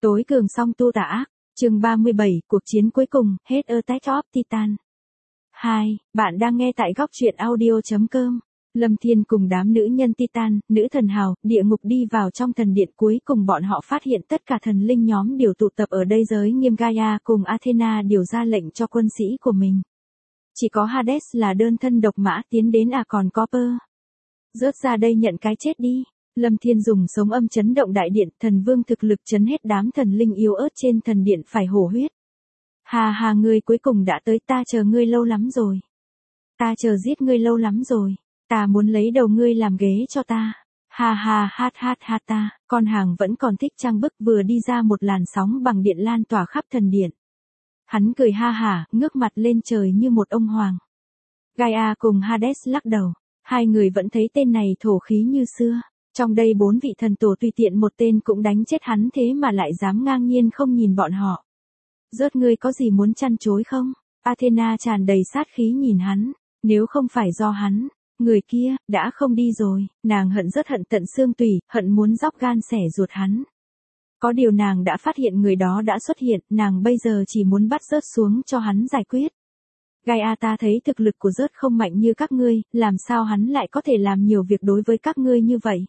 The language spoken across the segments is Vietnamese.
Tối cường song tu tà ác, chương 37, cuộc chiến cuối cùng, hết Attack of Titan. 2. Bạn đang nghe tại góc truyện audio.com. Lâm Thiên cùng đám nữ nhân Titan, nữ thần hào, địa ngục đi vào trong thần điện, cuối cùng bọn họ phát hiện tất cả thần linh nhóm đều tụ tập ở đây. Giới nghiêm Gaia cùng Athena điều ra lệnh cho quân sĩ của mình. Chỉ có Hades là đơn thân độc mã tiến đến, còn Copper. Rớt ra đây nhận cái chết đi. Lâm Thiên dùng sống âm chấn động đại điện, thần vương thực lực chấn hết đám thần linh yếu ớt trên thần điện phải hổ huyết. Hà hà, ngươi cuối cùng đã tới, ta chờ ngươi lâu lắm rồi. Ta chờ giết ngươi lâu lắm rồi. Ta muốn lấy đầu ngươi làm ghế cho ta. Ha ha, hát hát hát ta. Con hàng vẫn còn thích trang bức, vừa đi ra một làn sóng bằng điện lan tỏa khắp thần điện. Hắn cười ha hả, ngước mặt lên trời như một ông hoàng. Gaia cùng Hades lắc đầu. Hai người vẫn thấy tên này thổ khí như xưa. Trong đây 4 vị thần tổ tùy tiện một tên cũng đánh chết hắn, thế mà lại dám ngang nhiên không nhìn bọn họ. Rớt, ngươi có gì muốn chăn chối không? Athena tràn đầy sát khí nhìn hắn. Nếu không phải do hắn, người kia đã không đi rồi. Nàng hận, rất hận tận xương tủy, hận muốn róc gan xẻ ruột hắn. Có điều nàng đã phát hiện người đó đã xuất hiện, nàng bây giờ chỉ muốn bắt rớt xuống cho hắn giải quyết. Gaia, ta thấy thực lực của rớt không mạnh như các ngươi, làm sao hắn lại có thể làm nhiều việc đối với các ngươi như vậy?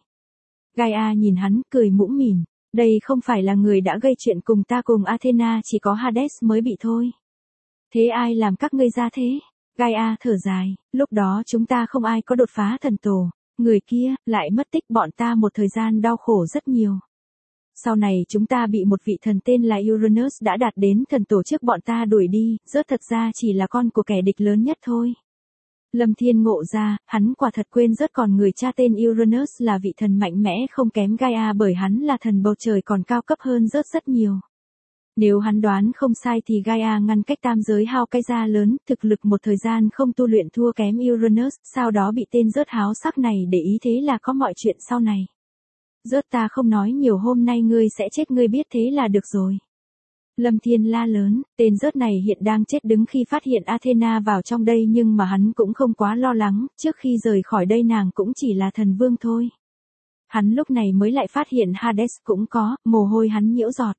Gaia nhìn hắn, cười mũm mỉm. Đây không phải là người đã gây chuyện cùng ta cùng Athena, chỉ có Hades mới bị thôi. Thế ai làm các ngươi ra thế? Gaia thở dài, lúc đó chúng ta không ai có đột phá thần tổ. Người kia lại mất tích, bọn ta một thời gian đau khổ rất nhiều. Sau này chúng ta bị một vị thần tên là Uranus đã đạt đến thần tổ trước bọn ta đuổi đi, rớt thật ra chỉ là con của kẻ địch lớn nhất thôi. Lâm Thiên ngộ ra, hắn quả thật quên rớt còn người cha tên Uranus là vị thần mạnh mẽ không kém Gaia, bởi hắn là thần bầu trời còn cao cấp hơn rớt rất nhiều. Nếu hắn đoán không sai thì Gaia ngăn cách tam giới hao cái da lớn, thực lực một thời gian không tu luyện thua kém Uranus, sau đó bị tên rớt háo sắc này để ý, thế là có mọi chuyện sau này. Rớt, ta không nói nhiều, hôm nay ngươi sẽ chết, ngươi biết thế là được rồi. Lâm Thiên la lớn, tên rớt này hiện đang chết đứng khi phát hiện Athena vào trong đây, nhưng mà hắn cũng không quá lo lắng, trước khi rời khỏi đây nàng cũng chỉ là thần vương thôi. Hắn lúc này mới lại phát hiện Hades cũng có, mồ hôi hắn nhiễu giọt.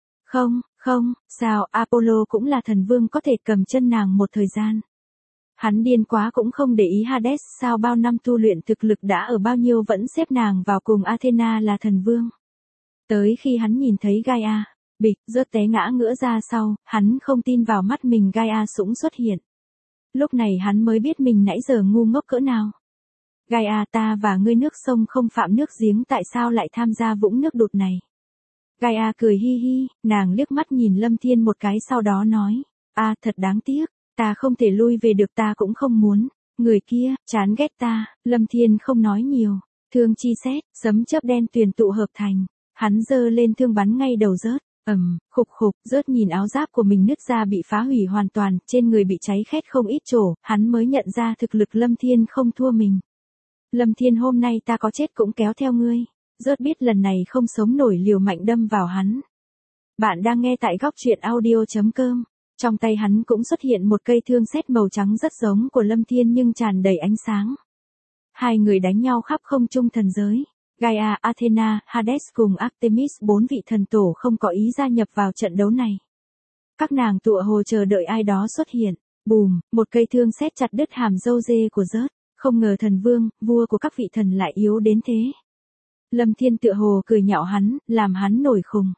Không, sao Apollo cũng là thần vương, có thể cầm chân nàng một thời gian. Hắn điên quá cũng không để ý Hades, sao bao năm tu luyện thực lực đã ở bao nhiêu vẫn xếp nàng vào cùng Athena là thần vương. Tới khi hắn nhìn thấy Gaia, bịch, rớt té ngã ngửa ra sau, hắn không tin vào mắt mình, Gaia sũng xuất hiện. Lúc này hắn mới biết mình nãy giờ ngu ngốc cỡ nào. Gaia, ta và ngươi nước sông không phạm nước giếng, tại sao lại tham gia vũng nước đục này? Gaia cười hi hi, nàng liếc mắt nhìn Lâm Thiên một cái sau đó nói, thật đáng tiếc, ta không thể lui về được, ta cũng không muốn. Người kia, chán ghét ta. Lâm Thiên không nói nhiều. Thương chi xét, sấm chớp đen tuyền tụ hợp thành. Hắn giơ lên thương bắn ngay đầu rớt. Khục khục, rớt nhìn áo giáp của mình nứt ra bị phá hủy hoàn toàn, trên người bị cháy khét không ít chỗ, hắn mới nhận ra thực lực Lâm Thiên không thua mình. Lâm Thiên, hôm nay ta có chết cũng kéo theo ngươi. Rớt biết lần này không sống nổi, liều mạnh đâm vào hắn. Bạn đang nghe tại góc truyện audio.com. Trong tay hắn cũng xuất hiện một cây thương sét màu trắng rất giống của Lâm Thiên nhưng tràn đầy ánh sáng. Hai người đánh nhau khắp không trung thần giới. Gaia, Athena, Hades cùng Artemis, 4 vị thần tổ không có ý gia nhập vào trận đấu này. Các nàng tựa hồ chờ đợi ai đó xuất hiện. Bùm, một cây thương sét chặt đứt hàm râu dê của rớt. Không ngờ thần vương, vua của các vị thần lại yếu đến thế. Lâm Thiên tựa hồ cười nhạo hắn, làm hắn nổi khùng.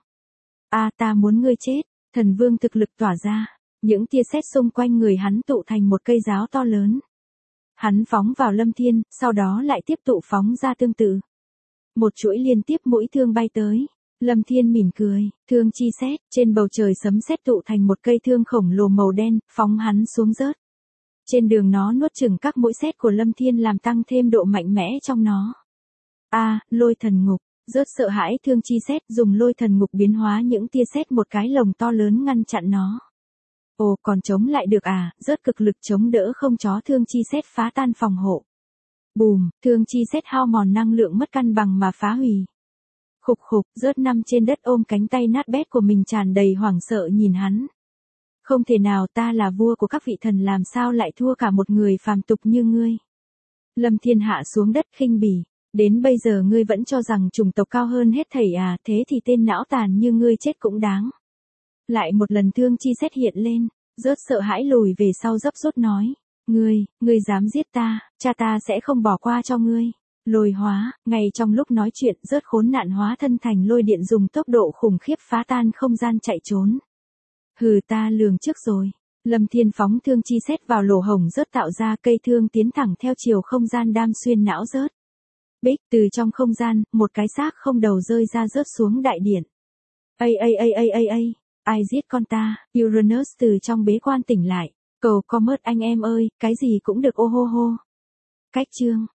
Ta muốn ngươi chết. Thần vương thực lực tỏa ra. Những tia sét xung quanh người hắn tụ thành một cây giáo to lớn. Hắn phóng vào Lâm Thiên, sau đó lại tiếp tục phóng ra tương tự. Một chuỗi liên tiếp mũi thương bay tới. Lâm Thiên mỉm cười, thương chi sét, trên bầu trời sấm sét tụ thành một cây thương khổng lồ màu đen, phóng hắn xuống rớt. Trên đường nó nuốt chửng các mũi sét của Lâm Thiên, làm tăng thêm độ mạnh mẽ trong nó. Lôi thần ngục. Rớt sợ hãi thương chi sét, dùng lôi thần ngục biến hóa những tia sét một cái lồng to lớn ngăn chặn nó. Ồ, còn chống lại được rớt cực lực chống đỡ không cho thương chi sét phá tan phòng hộ. Bùm, thương chi sét hao mòn năng lượng mất cân bằng mà phá hủy. Khục khục, rớt nằm trên đất ôm cánh tay nát bét của mình, tràn đầy hoảng sợ nhìn hắn. Không thể nào, ta là vua của các vị thần, làm sao lại thua cả một người phàm tục như ngươi. Lâm Thiên hạ xuống đất khinh bỉ. Đến bây giờ ngươi vẫn cho rằng chủng tộc cao hơn hết thảy à, thế thì tên não tàn như ngươi chết cũng đáng. Lại một lần Thương Chi Xét hiện lên, rớt sợ hãi lùi về sau gấp rút nói. Ngươi dám giết ta, cha ta sẽ không bỏ qua cho ngươi. Lôi hóa, ngay trong lúc nói chuyện rớt khốn nạn hóa thân thành lôi điện dùng tốc độ khủng khiếp phá tan không gian chạy trốn. Hừ, ta lường trước rồi. Lâm Thiên phóng Thương Chi Xét vào lỗ hổng rớt tạo ra, cây thương tiến thẳng theo chiều không gian đam xuyên não rớt. Bích, từ trong không gian, một cái xác không đầu rơi ra rớt xuống đại điện. Ai giết con ta? Uranus từ trong bế quan tỉnh lại. Cầu Comet anh em ơi, cái gì cũng được ô hô hô. Cách chương.